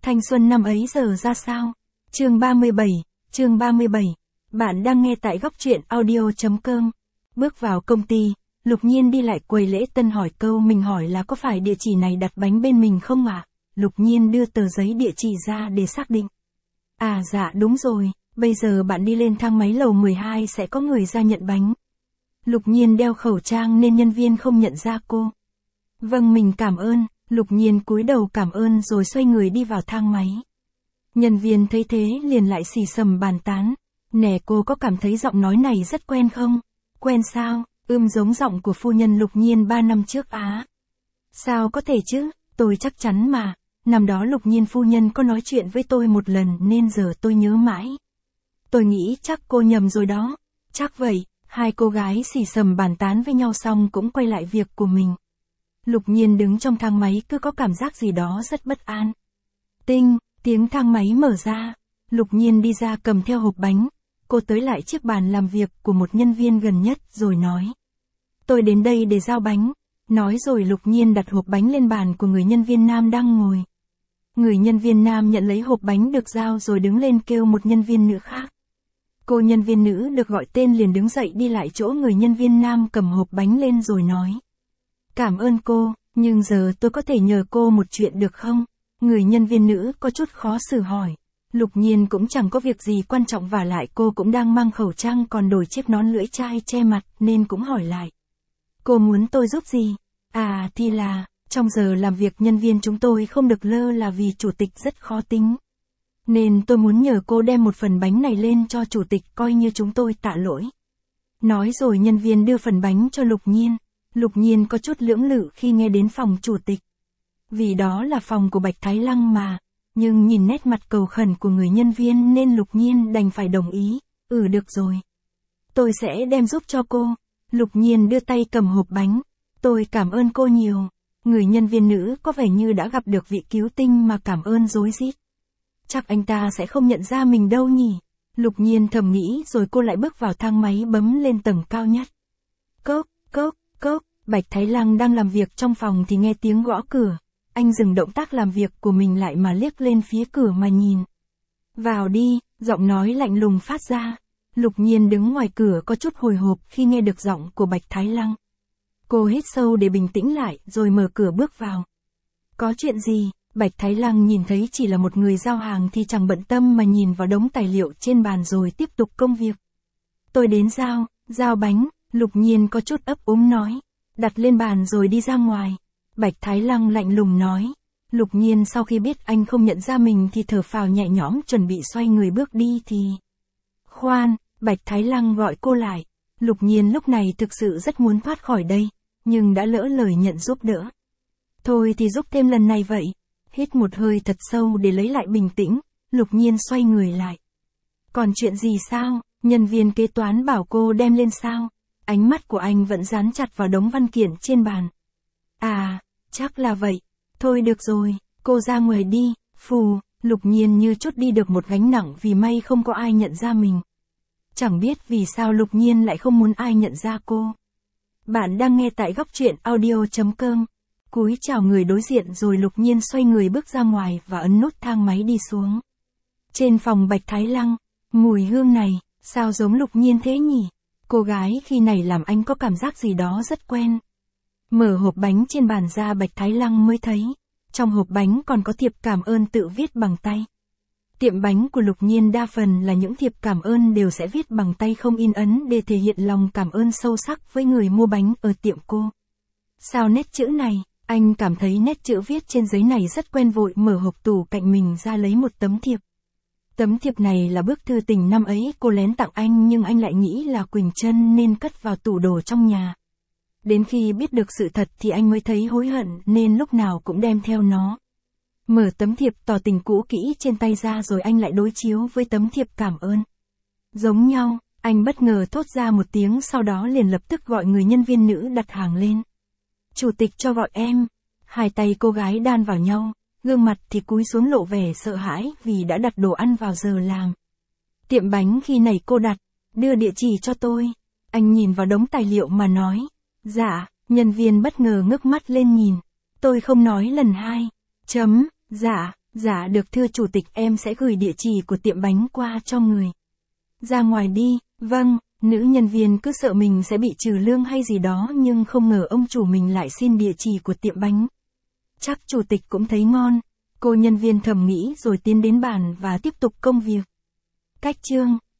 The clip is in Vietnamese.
Thanh xuân năm ấy giờ ra sao? Chương 37, chương 37. Bạn đang nghe tại góc truyện audio.com. Bước vào công ty, Lục Nhiên đi lại quầy lễ tân hỏi câu mình hỏi là có phải địa chỉ này đặt bánh bên mình không ạ? Lục Nhiên đưa tờ giấy địa chỉ ra để xác định. À dạ đúng rồi, bây giờ bạn đi lên thang máy lầu 12 sẽ có người ra nhận bánh. Lục Nhiên đeo khẩu trang nên nhân viên không nhận ra cô. Vâng mình cảm ơn. Lục Nhiên cúi đầu cảm ơn rồi xoay người đi vào thang máy. Nhân viên thấy thế liền lại xì xầm bàn tán. Nè cô có cảm thấy giọng nói này rất quen không? Quen sao? Giống giọng của phu nhân Lục Nhiên 3 năm trước á. Sao có thể chứ? Tôi chắc chắn mà. Năm đó Lục Nhiên phu nhân có nói chuyện với tôi một lần nên giờ tôi nhớ mãi. Tôi nghĩ chắc cô nhầm rồi đó. Chắc vậy. Hai cô gái xì xầm bàn tán với nhau xong cũng quay lại việc của mình. Lục Nhiên đứng trong thang máy cứ có cảm giác gì đó rất bất an. Tinh, tiếng thang máy mở ra. Lục Nhiên đi ra cầm theo hộp bánh. Cô tới lại chiếc bàn làm việc của một nhân viên gần nhất rồi nói. Tôi đến đây để giao bánh. Nói rồi Lục Nhiên đặt hộp bánh lên bàn của người nhân viên nam đang ngồi. Người nhân viên nam nhận lấy hộp bánh được giao rồi đứng lên kêu một nhân viên nữ khác. Cô nhân viên nữ được gọi tên liền đứng dậy đi lại chỗ người nhân viên nam cầm hộp bánh lên rồi nói. Cảm ơn cô, nhưng giờ tôi có thể nhờ cô một chuyện được không? Người nhân viên nữ có chút khó xử hỏi. Lục Nhiên cũng chẳng có việc gì quan trọng vả lại cô cũng đang mang khẩu trang còn đổi chiếc nón lưỡi chai che mặt nên cũng hỏi lại. Cô muốn tôi giúp gì? À thì là, trong giờ làm việc nhân viên chúng tôi không được lơ là vì chủ tịch rất khó tính. Nên tôi muốn nhờ cô đem một phần bánh này lên cho chủ tịch coi như chúng tôi tạ lỗi. Nói rồi nhân viên đưa phần bánh cho Lục Nhiên. Lục Nhiên có chút lưỡng lự khi nghe đến phòng chủ tịch. Vì đó là phòng của Bạch Thái Lăng mà. Nhưng nhìn nét mặt cầu khẩn của người nhân viên nên Lục Nhiên đành phải đồng ý. Được rồi. Tôi sẽ đem giúp cho cô. Lục Nhiên đưa tay cầm hộp bánh. Tôi cảm ơn cô nhiều. Người nhân viên nữ có vẻ như đã gặp được vị cứu tinh mà cảm ơn rối rít. Chắc anh ta sẽ không nhận ra mình đâu nhỉ. Lục Nhiên thầm nghĩ rồi cô lại bước vào thang máy bấm lên tầng cao nhất. Cốc, cốc. Cốc, Bạch Thái Lăng đang làm việc trong phòng thì nghe tiếng gõ cửa. Anh dừng động tác làm việc của mình lại mà liếc lên phía cửa mà nhìn. Vào đi, giọng nói lạnh lùng phát ra. Lục Nhiên đứng ngoài cửa có chút hồi hộp khi nghe được giọng của Bạch Thái Lăng. Cô hít sâu để bình tĩnh lại rồi mở cửa bước vào. Có chuyện gì? Bạch Thái Lăng nhìn thấy chỉ là một người giao hàng thì chẳng bận tâm mà nhìn vào đống tài liệu trên bàn rồi tiếp tục công việc. Tôi đến giao bánh. Lục Nhiên có chút ấp úng nói. Đặt lên bàn rồi đi ra ngoài. Bạch Thái Lăng lạnh lùng nói. Lục Nhiên sau khi biết anh không nhận ra mình thì thở phào nhẹ nhõm chuẩn bị xoay người bước đi thì. Khoan, Bạch Thái Lăng gọi cô lại. Lục Nhiên lúc này thực sự rất muốn thoát khỏi đây. Nhưng đã lỡ lời nhận giúp đỡ. Thôi thì giúp thêm lần này vậy. Hít một hơi thật sâu để lấy lại bình tĩnh. Lục Nhiên xoay người lại. Còn chuyện gì sao? Nhân viên kế toán bảo cô đem lên sao? Ánh mắt của anh vẫn dán chặt vào đống văn kiện trên bàn. À, chắc là vậy. Thôi được rồi, cô ra ngoài đi. Phù, Lục Nhiên như chút đi được một gánh nặng vì may không có ai nhận ra mình. Chẳng biết vì sao Lục Nhiên lại không muốn ai nhận ra cô. Bạn đang nghe tại góc truyện audio.com. Cúi chào người đối diện rồi Lục Nhiên xoay người bước ra ngoài và ấn nút thang máy đi xuống. Trên phòng Bạch Thái Lăng, mùi hương này, sao giống Lục Nhiên thế nhỉ? Cô gái khi này làm anh có cảm giác gì đó rất quen. Mở hộp bánh trên bàn ra Bạch Thái Lăng mới thấy. Trong hộp bánh còn có thiệp cảm ơn tự viết bằng tay. Tiệm bánh của Lục Nhiên đa phần là những thiệp cảm ơn đều sẽ viết bằng tay không in ấn để thể hiện lòng cảm ơn sâu sắc với người mua bánh ở tiệm cô. Sao nét chữ này? Anh cảm thấy nét chữ viết trên giấy này rất quen vội mở hộp tủ cạnh mình ra lấy một tấm thiệp. Tấm thiệp này là bức thư tình năm ấy cô lén tặng anh nhưng anh lại nghĩ là Quỳnh Trân nên cất vào tủ đồ trong nhà. Đến khi biết được sự thật thì anh mới thấy hối hận nên lúc nào cũng đem theo nó. Mở tấm thiệp tỏ tình cũ kỹ trên tay ra rồi anh lại đối chiếu với tấm thiệp cảm ơn. Giống nhau, anh bất ngờ thốt ra một tiếng sau đó liền lập tức gọi người nhân viên nữ đặt hàng lên. Chủ tịch cho gọi em. Hai tay cô gái đan vào nhau. Gương mặt thì cúi xuống lộ vẻ sợ hãi vì đã đặt đồ ăn vào giờ làm. Tiệm bánh khi này cô đặt, đưa địa chỉ cho tôi. Anh nhìn vào đống tài liệu mà nói. Dạ, nhân viên bất ngờ ngước mắt lên nhìn. Tôi không nói lần hai. Dạ, Dạ được thưa chủ tịch, em sẽ gửi địa chỉ của tiệm bánh qua cho người. Ra ngoài đi, vâng, nữ nhân viên cứ sợ mình sẽ bị trừ lương hay gì đó nhưng không ngờ ông chủ mình lại xin địa chỉ của tiệm bánh. Chắc chủ tịch cũng thấy ngon. Cô nhân viên thầm nghĩ rồi tiến đến bàn và tiếp tục công việc. Cách chương